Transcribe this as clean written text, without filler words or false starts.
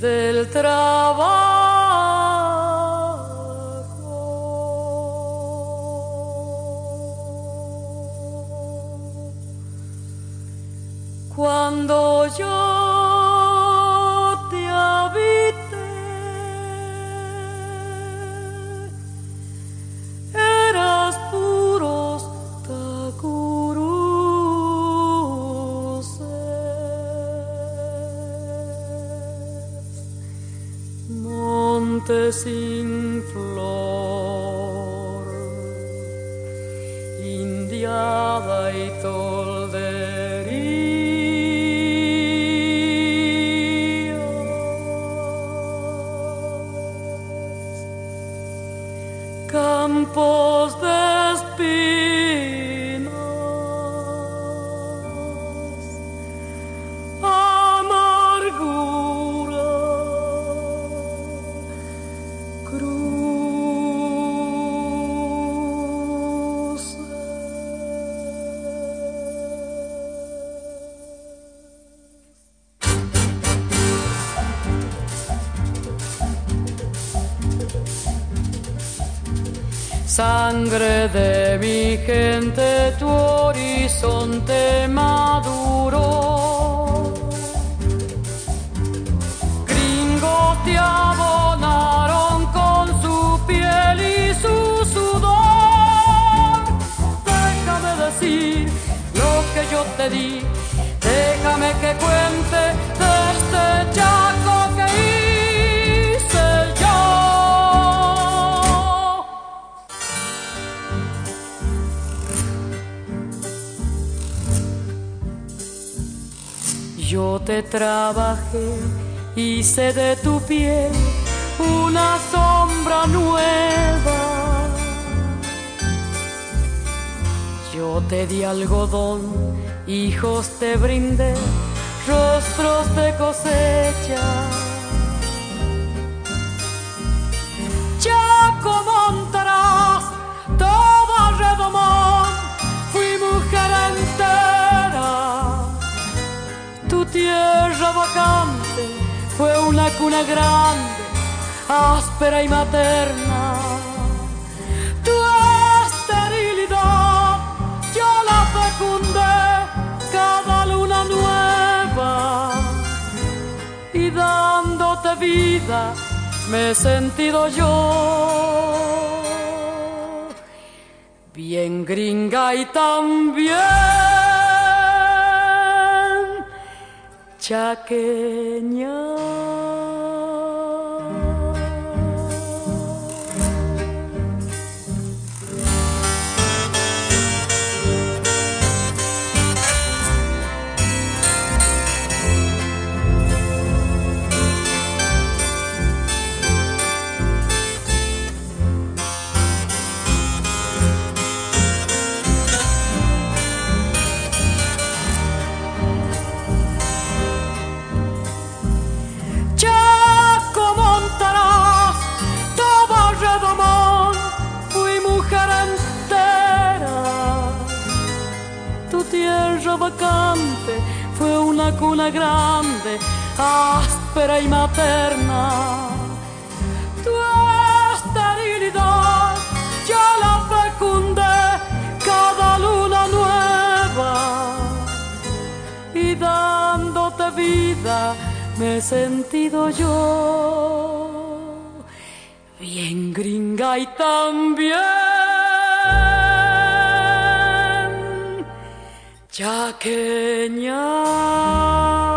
del trabajo. Cuando yo te habité, eras puros tacuruces, monte sin flor, indiada y toldería, campos de espinas, amargura, cruces. Sangre de mi gente, tu horizonte maduro. Gringos te abonaron con su piel y su sudor. Déjame decir lo que yo te di, déjame que cuente de este Chaco que hice yo. Yo te trabajé, hice de tu piel una sombra nueva. Yo te di algodón, hijos te brindé, rostros de cosecha. Chaco Montaraz, todo Redomón, fui mujer entera. Tu tierra vacante fue una cuna grande, áspera y materna. Tu esterilidad yo la fecundé cada luna nueva, y dándote vida me he sentido yo bien gringa y también chaqueña. Vacante fue una cuna grande, áspera y materna. Tu esterilidad yo la fecundé cada luna nueva, y dándote vida me he sentido yo bien gringa y también chaqueña.